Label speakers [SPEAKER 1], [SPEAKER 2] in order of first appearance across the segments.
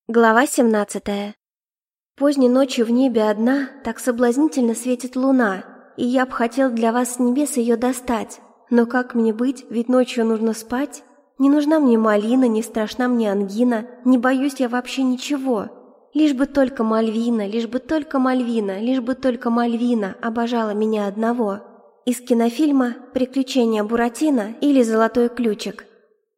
[SPEAKER 1] Глава 17. Поздней ночью в небе одна так соблазнительно светит луна, и я б хотел для вас с небес ее достать. Но как мне быть, ведь ночью нужно спать? Не нужна мне малина, не страшна мне ангина, не боюсь я вообще ничего. Лишь бы только Мальвина, лишь бы только Мальвина, лишь бы только Мальвина обожала меня одного. Из кинофильма «Приключения Буратино» или «Золотой ключик».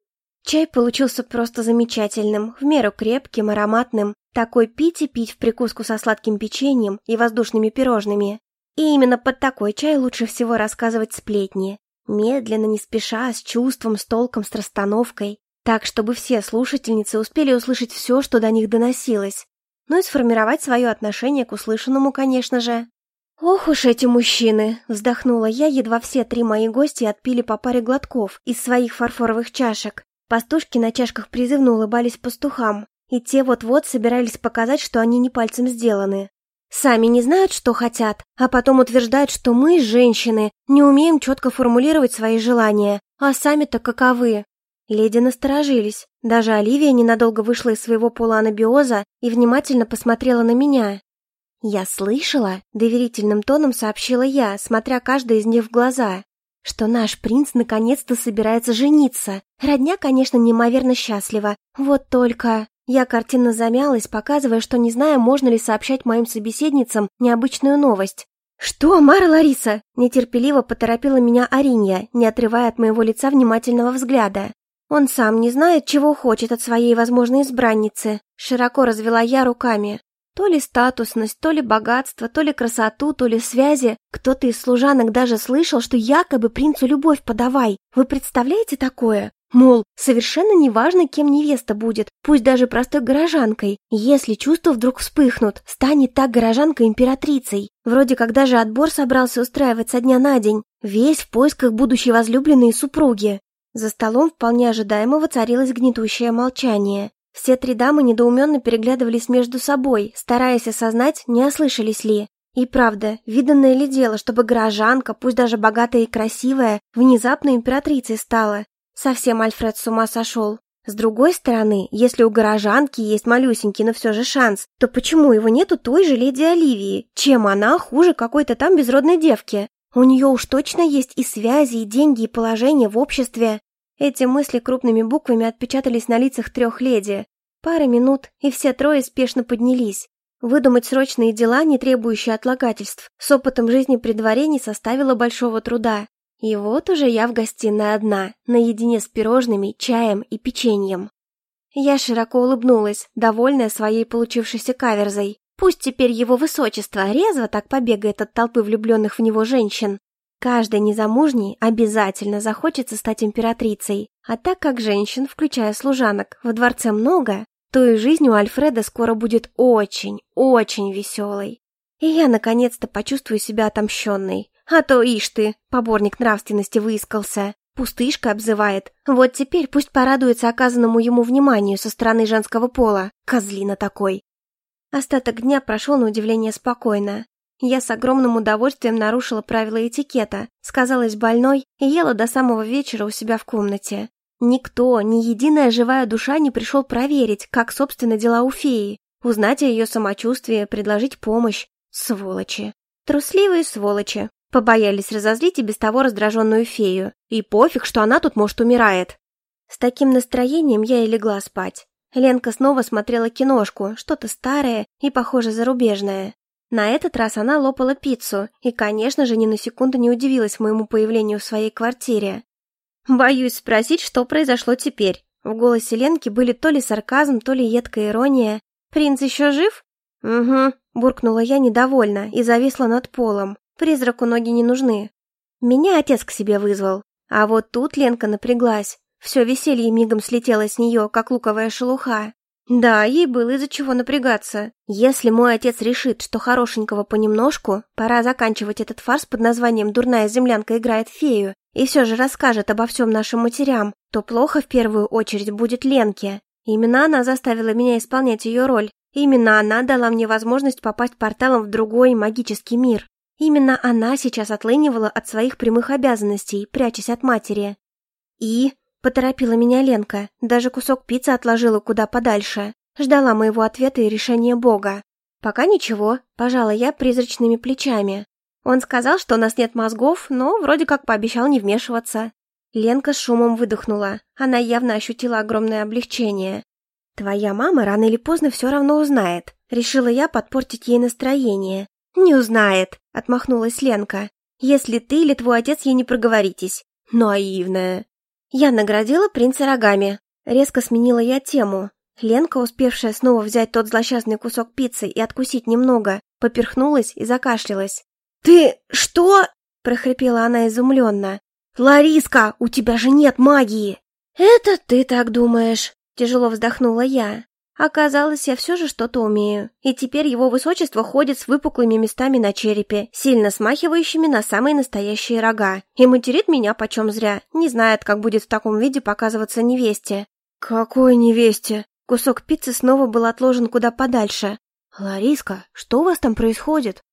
[SPEAKER 1] Чай получился просто замечательным, в меру крепким, ароматным. Такой пить и пить в прикуску со сладким печеньем и воздушными пирожными. И именно под такой чай лучше всего рассказывать сплетни. Медленно, не спеша, с чувством, с толком, с расстановкой. Так, чтобы все слушательницы успели услышать все, что до них доносилось. Ну и сформировать свое отношение к услышанному, конечно же. «Ох уж эти мужчины!» – вздохнула я, едва все три мои гости отпили по паре глотков из своих фарфоровых чашек. Пастушки на чашках призывно улыбались пастухам, и те вот-вот собирались показать, что они не пальцем сделаны. Сами не знают, что хотят, а потом утверждают, что мы, женщины, не умеем четко формулировать свои желания, а сами-то каковы. Леди насторожились, даже Оливия ненадолго вышла из своего полуанабиоза и внимательно посмотрела на меня. «Я слышала», — доверительным тоном сообщила я, смотря каждой из них в глаза, что наш принц наконец-то собирается жениться. Родня, конечно, неимоверно счастлива. Вот только... Я картинно замялась, показывая, что не знаю, можно ли сообщать моим собеседницам необычную новость. «Что, Мара Лариса?» – нетерпеливо поторопила меня Аринья, не отрывая от моего лица внимательного взгляда. «Он сам не знает, чего хочет от своей возможной избранницы», – широко развела я руками. То ли статусность, то ли богатство, то ли красоту, то ли связи. Кто-то из служанок даже слышал, что якобы принцу любовь подавай. Вы представляете такое? Мол, совершенно неважно, кем невеста будет, пусть даже простой горожанкой. Если чувства вдруг вспыхнут, станет та горожанка императрицей. Вроде как даже отбор собрался устраивать со дня на день. Весь в поисках будущей возлюбленной и супруги. За столом вполне ожидаемо воцарилось гнетущее молчание. Все три дамы недоуменно переглядывались между собой, стараясь осознать, не ослышались ли. И правда, виданное ли дело, чтобы горожанка, пусть даже богатая и красивая, внезапно императрицей стала? Совсем Альфред с ума сошел. С другой стороны, если у горожанки есть малюсенький, но все же шанс, то почему его нет у той же леди Оливии? Чем она хуже какой-то там безродной девки? У нее уж точно есть и связи, и деньги, и положение в обществе. Эти мысли крупными буквами отпечатались на лицах трех леди. Пара минут, и все трое спешно поднялись. Выдумать срочные дела, не требующие отлагательств, с опытом жизни при дворе не составило большого труда. И вот уже я в гостиной одна, наедине с пирожными, чаем и печеньем. Я широко улыбнулась, довольная своей получившейся каверзой. Пусть теперь его высочество резво так побегает от толпы влюбленных в него женщин. Каждой незамужней обязательно захочется стать императрицей, а так как женщин, включая служанок, в дворце много, то и жизнь у Альфреда скоро будет очень, очень веселой. И я наконец-то почувствую себя отомщенной. А то, ишь ты, поборник нравственности выискался, пустышка обзывает. Вот теперь пусть порадуется оказанному ему вниманию со стороны женского пола, козлина такой. Остаток дня прошел на удивление спокойно. Я с огромным удовольствием нарушила правила этикета, сказалась больной и ела до самого вечера у себя в комнате. Никто, ни единая живая душа не пришел проверить, как, собственно, дела у феи, узнать о ее самочувствии, предложить помощь. Сволочи. Трусливые сволочи. Побоялись разозлить и без того раздраженную фею. И пофиг, что она тут, может, умирает. С таким настроением я и легла спать. Ленка снова смотрела киношку, что-то старое и, похоже, зарубежное. На этот раз она лопала пиццу и, конечно же, ни на секунду не удивилась моему появлению в своей квартире. «Боюсь спросить, что произошло теперь». В голосе Ленки были то ли сарказм, то ли едкая ирония. «Принц еще жив?» «Угу», – буркнула я недовольно и зависла над полом. Призраку ноги не нужны. Меня отец к себе вызвал. А вот тут Ленка напряглась. Все веселье мигом слетело с нее, как луковая шелуха. Да, ей было из-за чего напрягаться. Если мой отец решит, что хорошенького понемножку, пора заканчивать этот фарс под названием «Дурная землянка играет фею», и все же расскажет обо всем нашим матерям, то плохо в первую очередь будет Ленке. Именно она заставила меня исполнять ее роль. Именно она дала мне возможность попасть порталом в другой магический мир. Именно она сейчас отлынивала от своих прямых обязанностей, прячась от матери. И... Поторопила меня Ленка, даже кусок пиццы отложила куда подальше. Ждала моего ответа и решения Бога. «Пока ничего», – пожала я призрачными плечами. Он сказал, что у нас нет мозгов, но вроде как пообещал не вмешиваться. Ленка с шумом выдохнула. Она явно ощутила огромное облегчение. «Твоя мама рано или поздно все равно узнает», – решила я подпортить ей настроение. «Не узнает», – отмахнулась Ленка. «Если ты или твой отец ей не проговоритесь». «Наивная». Я наградила принца рогами. Резко сменила я тему. Ленка, успевшая снова взять тот злосчастный кусок пиццы и откусить немного, поперхнулась и закашлялась. «Ты что?» – прохрипела она изумленно. «Лариска, у тебя же нет магии!» «Это ты так думаешь», – тяжело вздохнула я. Оказалось, я все же что-то умею, и теперь его высочество ходит с выпуклыми местами на черепе, сильно смахивающими на самые настоящие рога, и материт меня почем зря, не знает, как будет в таком виде показываться невесте. «Какой невесте?» Кусок пиццы снова был отложен куда подальше. «Лариска, что у вас там происходит?»